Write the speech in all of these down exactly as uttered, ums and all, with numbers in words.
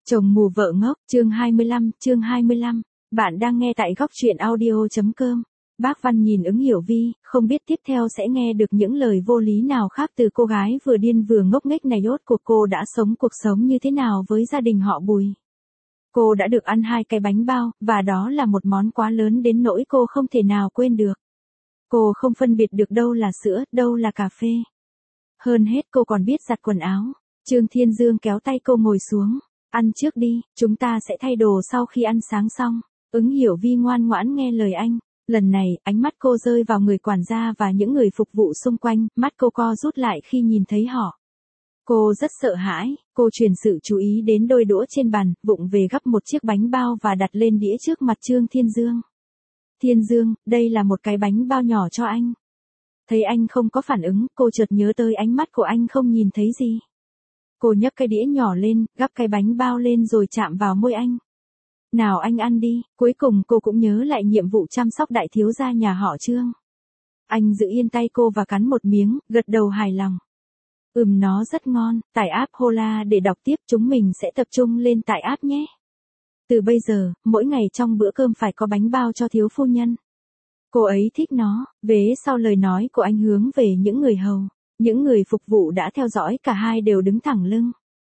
Chồng mù vợ ngốc, chương hai mươi lăm, chương hai mươi lăm. Bạn đang nghe tại góc truyện audio.com. Bác Văn nhìn ứng hiểu vi, không biết tiếp theo sẽ nghe được những lời vô lý nào khác từ cô gái vừa điên vừa ngốc nghếch này. Rốt cuộc cô đã sống cuộc sống như thế nào với gia đình họ Bùi. Cô đã được ăn hai cái bánh bao, và đó là một món quá lớn đến nỗi cô không thể nào quên được. Cô không phân biệt được đâu là sữa, đâu là cà phê. Hơn hết cô còn biết giặt quần áo. Trương Thiên Dương kéo tay cô ngồi xuống. Ăn trước đi, chúng ta sẽ thay đồ sau khi ăn sáng xong. Ứng hiểu vi ngoan ngoãn nghe lời anh. Lần này, ánh mắt cô rơi vào người quản gia và những người phục vụ xung quanh, mắt cô co rút lại khi nhìn thấy họ. Cô rất sợ hãi, cô chuyển sự chú ý đến đôi đũa trên bàn, vụng về gắp một chiếc bánh bao và đặt lên đĩa trước mặt Trương Thiên Dương. Thiên Dương, đây là một cái bánh bao nhỏ cho anh. Thấy anh không có phản ứng, cô chợt nhớ tới ánh mắt của anh không nhìn thấy gì. Cô nhấc cái đĩa nhỏ lên, gắp cái bánh bao lên rồi chạm vào môi anh. Nào anh ăn đi, cuối cùng cô cũng nhớ lại nhiệm vụ chăm sóc đại thiếu gia nhà họ Trương. Anh giữ yên tay cô và cắn một miếng, gật đầu hài lòng. Ừm, nó rất ngon, tải app Hola để đọc tiếp, chúng mình sẽ tập trung lên tải app nhé. Từ bây giờ, mỗi ngày trong bữa cơm phải có bánh bao cho thiếu phu nhân. Cô ấy thích nó. Vế sau lời nói của anh hướng về những người hầu. Những người phục vụ đã theo dõi, cả hai đều đứng thẳng lưng.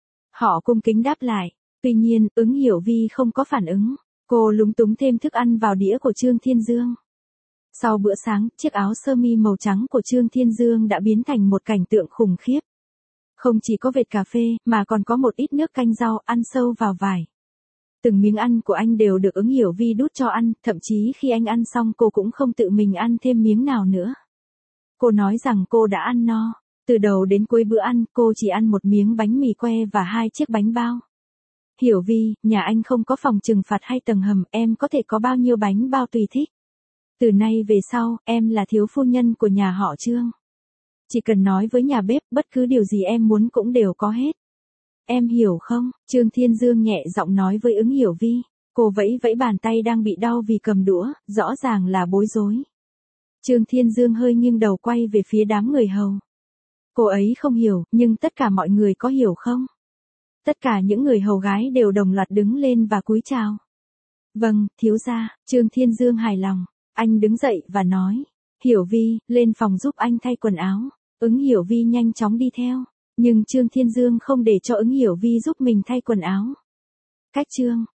Họ cung kính đáp lại. Tuy nhiên, ứng hiểu vi không có phản ứng. Cô lúng túng thêm thức ăn vào đĩa của Trương Thiên Dương. Sau bữa sáng, chiếc áo sơ mi màu trắng của Trương Thiên Dương đã biến thành một cảnh tượng khủng khiếp. Không chỉ có vệt cà phê, mà còn có một ít nước canh rau ăn sâu vào vải. Từng miếng ăn của anh đều được ứng hiểu vi đút cho ăn, thậm chí khi anh ăn xong cô cũng không tự mình ăn thêm miếng nào nữa. Cô nói rằng cô đã ăn no. Từ đầu đến cuối bữa ăn, cô chỉ ăn một miếng bánh mì que và hai chiếc bánh bao. Hiểu vi, nhà anh không có phòng trừng phạt hay tầng hầm, em có thể có bao nhiêu bánh bao tùy thích. Từ nay về sau, em là thiếu phu nhân của nhà họ Trương. Chỉ cần nói với nhà bếp, bất cứ điều gì em muốn cũng đều có hết. Em hiểu không? Trương Thiên Dương nhẹ giọng nói với ứng hiểu vi. Cô vẫy vẫy bàn tay đang bị đau vì cầm đũa, rõ ràng là bối rối. Trương Thiên Dương hơi nghiêng đầu quay về phía đám người hầu. Cô ấy không hiểu, nhưng tất cả mọi người có hiểu không? Tất cả những người hầu gái đều đồng loạt đứng lên và cúi chào. Vâng, thiếu gia. Trương Thiên Dương hài lòng. Anh đứng dậy và nói. Hiểu vi, lên phòng giúp anh thay quần áo. Ứng hiểu vi nhanh chóng đi theo. Nhưng Trương Thiên Dương không để cho ứng hiểu vi giúp mình thay quần áo. Cách Trương